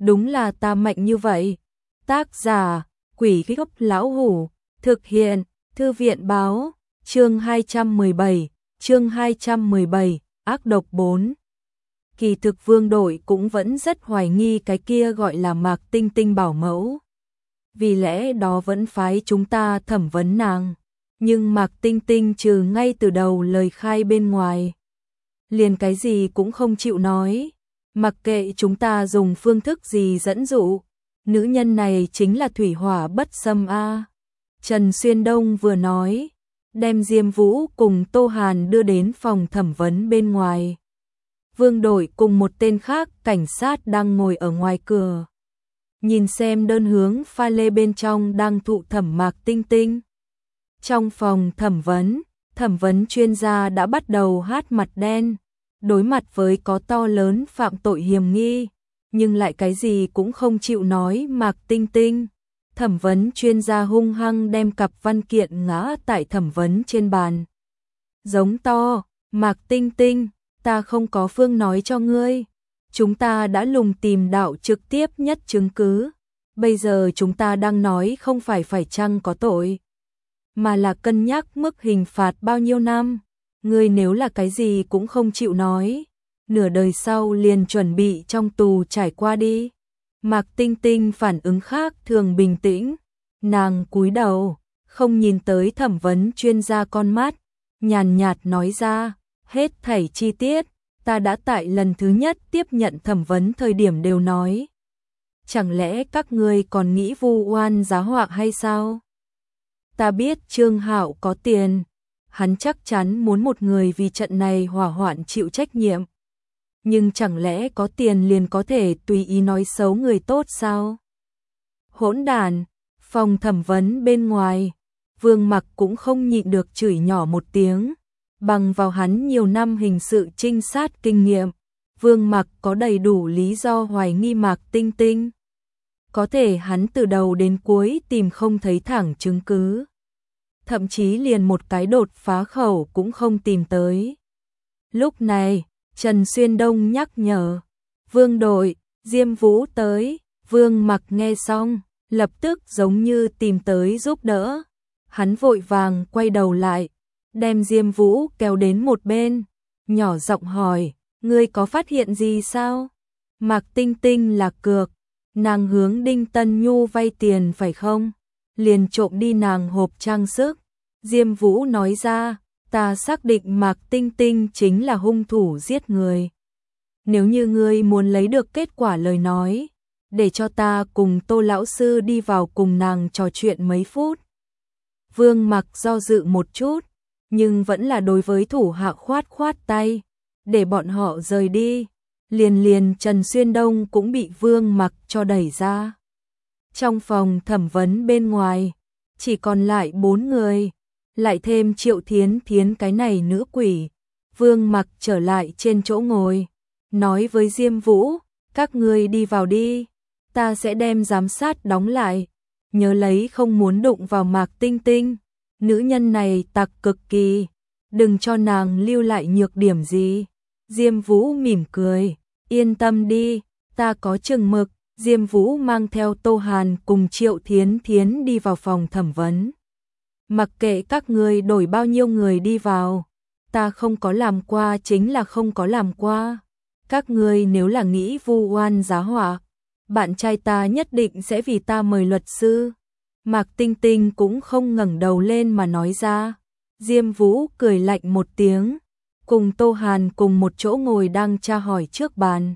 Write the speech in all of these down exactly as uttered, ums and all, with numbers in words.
đúng là ta mạnh như vậy. Tác giả, Quỷ Gốc Lão Hủ, thực hiện, Thư viện Báo, chương hai trăm mười bảy, chương hai trăm mười bảy, ác độc bốn. Kỳ thực Vương Đội cũng vẫn rất hoài nghi cái kia gọi là Mạc Tinh Tinh bảo mẫu. Vì lẽ đó vẫn phái chúng ta thẩm vấn nàng. Nhưng Mạc Tinh Tinh trừ ngay từ đầu lời khai bên ngoài, liền cái gì cũng không chịu nói. Mặc kệ chúng ta dùng phương thức gì dẫn dụ, nữ nhân này chính là thủy hỏa bất xâm a. Trần Xuyên Đông vừa nói, đem Diêm Vũ cùng Tô Hàn đưa đến phòng thẩm vấn bên ngoài. Vương Đội cùng một tên khác cảnh sát đang ngồi ở ngoài cửa, nhìn xem đơn hướng pha lê bên trong đang thụ thẩm Mạc Tinh Tinh. Trong phòng thẩm vấn, thẩm vấn chuyên gia đã bắt đầu hát mặt đen, đối mặt với có to lớn phạm tội hiểm nghi, nhưng lại cái gì cũng không chịu nói Mạc Tinh Tinh. Thẩm vấn chuyên gia hung hăng đem cặp văn kiện ngã tại thẩm vấn trên bàn. Giống to, Mạc Tinh Tinh, ta không có phương nói cho ngươi. Chúng ta đã lùng tìm đạo trực tiếp nhất chứng cứ. Bây giờ chúng ta đang nói không phải phải chăng có tội, mà là cân nhắc mức hình phạt bao nhiêu năm. Ngươi nếu là cái gì cũng không chịu nói, nửa đời sau liền chuẩn bị trong tù trải qua đi. Mạc Tinh Tinh phản ứng khác thường bình tĩnh, nàng cúi đầu, không nhìn tới thẩm vấn chuyên gia con mắt, nhàn nhạt nói ra, hết thảy chi tiết, ta đã tại lần thứ nhất tiếp nhận thẩm vấn thời điểm đều nói. Chẳng lẽ các ngươi còn nghĩ vu oan giá họa hay sao? Ta biết Trương Hạo có tiền, hắn chắc chắn muốn một người vì trận này hỏa hoạn chịu trách nhiệm. Nhưng chẳng lẽ có tiền liền có thể tùy ý nói xấu người tốt sao? Hỗn đản. Phòng thẩm vấn bên ngoài, Vương Mặc cũng không nhịn được chửi nhỏ một tiếng. Bằng vào hắn nhiều năm hình sự trinh sát kinh nghiệm, Vương Mặc có đầy đủ lý do hoài nghi Mạc Tinh Tinh. Có thể hắn từ đầu đến cuối tìm không thấy thẳng chứng cứ, thậm chí liền một cái đột phá khẩu cũng không tìm tới. Lúc này, Trần Xuyên Đông nhắc nhở, Vương Đội, Diêm Vũ tới. Vương Mặc nghe xong, lập tức giống như tìm tới giúp đỡ. Hắn vội vàng quay đầu lại, đem Diêm Vũ kéo đến một bên, nhỏ giọng hỏi, ngươi có phát hiện gì sao? Mạc Tinh Tinh là cược, nàng hướng Đinh Tân Nhu vay tiền phải không? Liền trộm đi nàng hộp trang sức. Diêm Vũ nói ra, ta xác định Mạc Tinh Tinh chính là hung thủ giết người. Nếu như ngươi muốn lấy được kết quả lời nói, để cho ta cùng Tô lão sư đi vào cùng nàng trò chuyện mấy phút. Vương Mặc do dự một chút, nhưng vẫn là đối với thủ hạ khoát khoát tay, để bọn họ rời đi. Liền liền Trần Xuyên Đông cũng bị Vương Mặc cho đẩy ra. Trong phòng thẩm vấn bên ngoài, chỉ còn lại bốn người, lại thêm Triệu Thiến Thiến cái này nữ quỷ. Vương Mặc trở lại trên chỗ ngồi, nói với Diêm Vũ, các ngươi đi vào đi, ta sẽ đem giám sát đóng lại, nhớ lấy không muốn đụng vào Mạc Tinh Tinh, nữ nhân này tặc cực kỳ, đừng cho nàng lưu lại nhược điểm gì. Diêm Vũ mỉm cười, yên tâm đi, ta có chừng mực. Diêm Vũ mang theo Tô Hàn cùng Triệu Thiến Thiến đi vào phòng thẩm vấn. Mặc kệ các ngươi đổi bao nhiêu người đi vào, ta không có làm qua chính là không có làm qua. Các ngươi nếu là nghĩ vu oan giá họa, bạn trai ta nhất định sẽ vì ta mời luật sư. Mạc Tinh Tinh cũng không ngẩng đầu lên mà nói ra. Diêm Vũ cười lạnh một tiếng, cùng Tô Hàn cùng một chỗ ngồi đang tra hỏi trước bàn.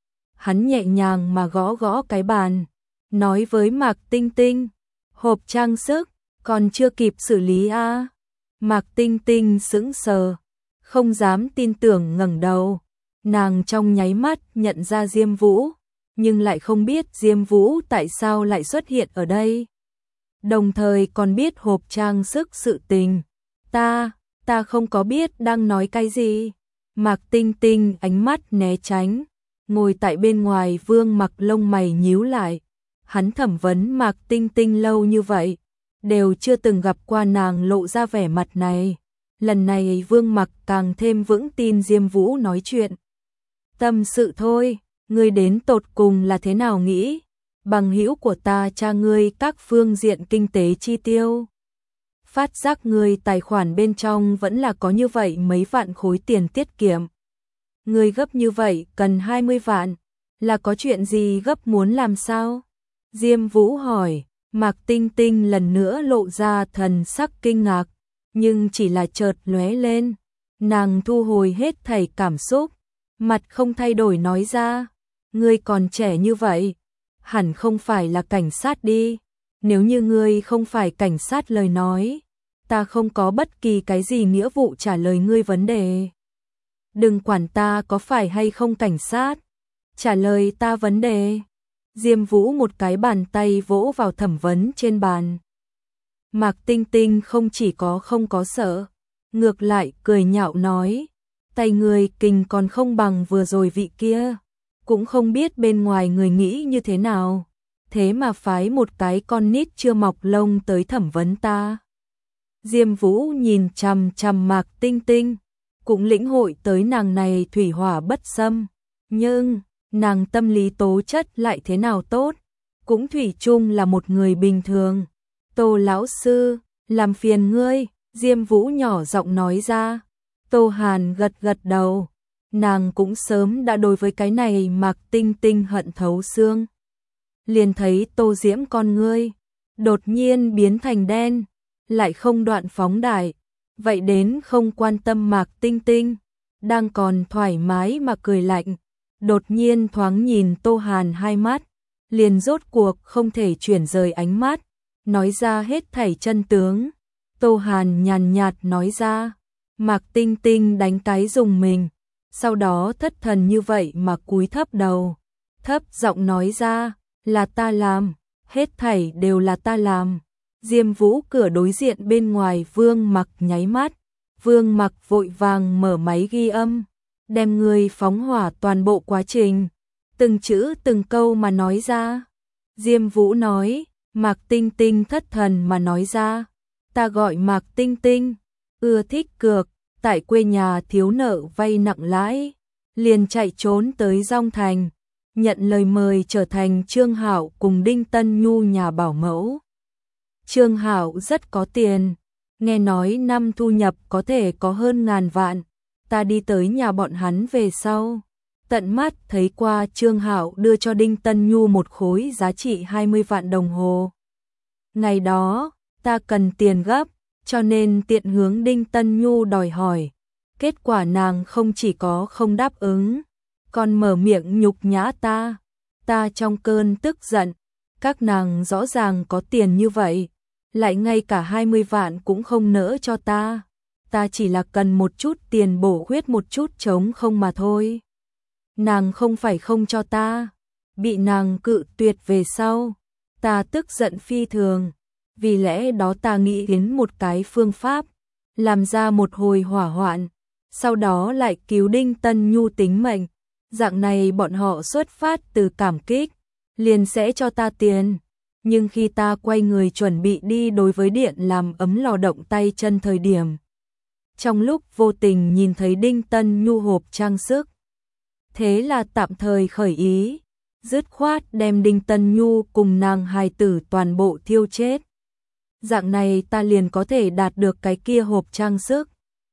Hắn nhẹ nhàng mà gõ gõ cái bàn, nói với Mạc Tinh Tinh, hộp trang sức, còn chưa kịp xử lý a. À? Mạc Tinh Tinh sững sờ, không dám tin tưởng ngẩng đầu. Nàng trong nháy mắt nhận ra Diêm Vũ, nhưng lại không biết Diêm Vũ tại sao lại xuất hiện ở đây. Đồng thời còn biết hộp trang sức sự tình. Ta, ta không có biết đang nói cái gì. Mạc Tinh Tinh ánh mắt né tránh. Ngồi tại bên ngoài Vương Mặc lông mày nhíu lại. Hắn thẩm vấn Mạc Tinh Tinh lâu như vậy, đều chưa từng gặp qua nàng lộ ra vẻ mặt này. Lần này Vương Mặc càng thêm vững tin Diêm Vũ nói chuyện. Tâm sự thôi, Ngươi đến tột cùng là thế nào nghĩ? Bằng hữu của ta tra ngươi các phương diện kinh tế chi tiêu. Phát giác ngươi tài khoản bên trong vẫn là có như vậy mấy vạn khối tiền tiết kiệm. Ngươi gấp như vậy cần hai mươi vạn, là có chuyện gì gấp muốn làm sao? Diêm Vũ hỏi, Mạc Tinh Tinh lần nữa lộ ra thần sắc kinh ngạc, nhưng chỉ là chợt lóe lên, nàng thu hồi hết thảy cảm xúc, mặt không thay đổi nói ra, ngươi còn trẻ như vậy, hẳn không phải là cảnh sát đi, nếu như ngươi không phải cảnh sát lời nói, ta không có bất kỳ cái gì nghĩa vụ trả lời ngươi vấn đề. Đừng quản ta có phải hay không cảnh sát, trả lời ta vấn đề. Diêm Vũ một cái bàn tay vỗ vào thẩm vấn trên bàn. Mạc Tinh Tinh không chỉ có không có sợ, ngược lại cười nhạo nói, tay người kình còn không bằng vừa rồi vị kia, cũng không biết bên ngoài người nghĩ như thế nào, thế mà phái một cái con nít chưa mọc lông tới thẩm vấn ta. Diêm Vũ nhìn chằm chằm Mạc Tinh Tinh, cũng lĩnh hội tới nàng này thủy hỏa bất xâm, nhưng nàng tâm lý tố chất lại thế nào tốt, cũng thủy chung là một người bình thường. Tô lão sư, làm phiền ngươi, Diêm Vũ nhỏ giọng nói ra. Tô Hàn gật gật đầu, nàng cũng sớm đã đối với cái này Mạc Tinh Tinh hận thấu xương. Liền thấy Tô Diễm con ngươi đột nhiên biến thành đen, lại không đoạn phóng đại, vậy đến không quan tâm Mạc Tinh Tinh, đang còn thoải mái mà cười lạnh, đột nhiên thoáng nhìn Tô Hàn hai mắt, liền rốt cuộc không thể chuyển rời ánh mắt, nói ra hết thảy chân tướng. Tô Hàn nhàn nhạt nói ra, Mạc Tinh Tinh đánh cái dùng mình, sau đó thất thần như vậy mà cúi thấp đầu, thấp giọng nói ra, là ta làm, hết thảy đều là ta làm. Diêm Vũ cửa đối diện bên ngoài Vương Mặc nháy mắt, Vương Mặc vội vàng mở máy ghi âm, đem người phóng hỏa toàn bộ quá trình, từng chữ từng câu mà nói ra. Diêm Vũ nói, Mạc Tinh Tinh thất thần mà nói ra, ta gọi Mạc Tinh Tinh, ưa thích cược, tại quê nhà thiếu nợ vay nặng lãi, liền chạy trốn tới Dong Thành, nhận lời mời trở thành Trương Hạo cùng Đinh Tân Nhu nhà bảo mẫu. Trương Hạo rất có tiền, nghe nói năm thu nhập có thể có hơn ngàn vạn, ta đi tới nhà bọn hắn về sau, tận mắt thấy qua Trương Hạo đưa cho Đinh Tân Nhu một khối giá trị hai mươi vạn đồng hồ. Ngày đó, ta cần tiền gấp, cho nên tiện hướng Đinh Tân Nhu đòi hỏi. Kết quả nàng không chỉ có không đáp ứng, còn mở miệng nhục nhã ta. Ta trong cơn tức giận, các nàng rõ ràng có tiền như vậy, lại ngay cả hai mươi vạn cũng không nỡ cho ta. Ta chỉ là cần một chút tiền bổ khuyết một chút trống không mà thôi. Nàng không phải không cho ta, bị nàng cự tuyệt về sau, ta tức giận phi thường, vì lẽ đó ta nghĩ đến một cái phương pháp, làm ra một hồi hỏa hoạn, sau đó lại cứu Đinh Tân Nhu tính mệnh, dạng này bọn họ xuất phát từ cảm kích, liền sẽ cho ta tiền, nhưng khi ta quay người chuẩn bị đi đối với điện làm ấm lò động tay chân thời điểm, trong lúc vô tình nhìn thấy Đinh Tân Nhu hộp trang sức, thế là tạm thời khởi ý, dứt khoát đem Đinh Tân Nhu cùng nàng hài tử toàn bộ thiêu chết. Dạng này ta liền có thể đạt được cái kia hộp trang sức.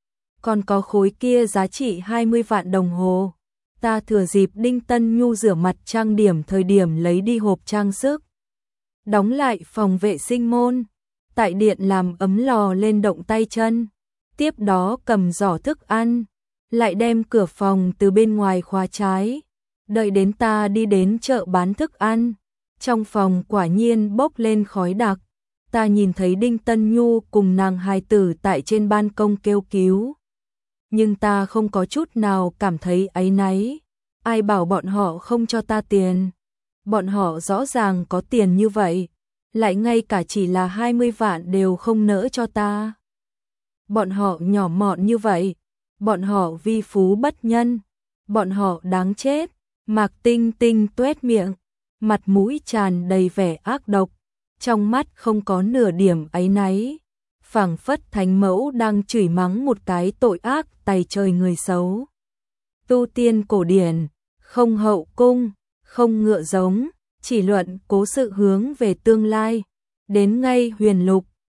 Còn có khối kia giá trị hai mươi vạn đồng hồ. Ta thừa dịp Đinh Tân Nhu rửa mặt trang điểm thời điểm lấy đi hộp trang sức. Đóng lại phòng vệ sinh môn. Tại điện làm ấm lò lên động tay chân. Tiếp đó cầm giỏ thức ăn. Lại đem cửa phòng từ bên ngoài khóa trái. Đợi đến ta đi đến chợ bán thức ăn. Trong phòng quả nhiên bốc lên khói đặc. Ta nhìn thấy Đinh Tân Nhu cùng nàng hài tử tại trên ban công kêu cứu. Nhưng ta không có chút nào cảm thấy áy náy. Ai bảo bọn họ không cho ta tiền. Bọn họ rõ ràng có tiền như vậy. Lại ngay cả chỉ là hai mươi vạn đều không nỡ cho ta. Bọn họ nhỏ mọn như vậy. Bọn họ vi phú bất nhân. Bọn họ đáng chết. Mạc Tinh Tinh tuét miệng. Mặt mũi tràn đầy vẻ ác độc. Trong mắt không có nửa điểm áy náy, phảng phất thánh mẫu đang chửi mắng một cái tội ác tày trời người xấu. Tu tiên cổ điển, không hậu cung, không ngựa giống, chỉ luận cố sự hướng về tương lai. Đến ngay huyền lục,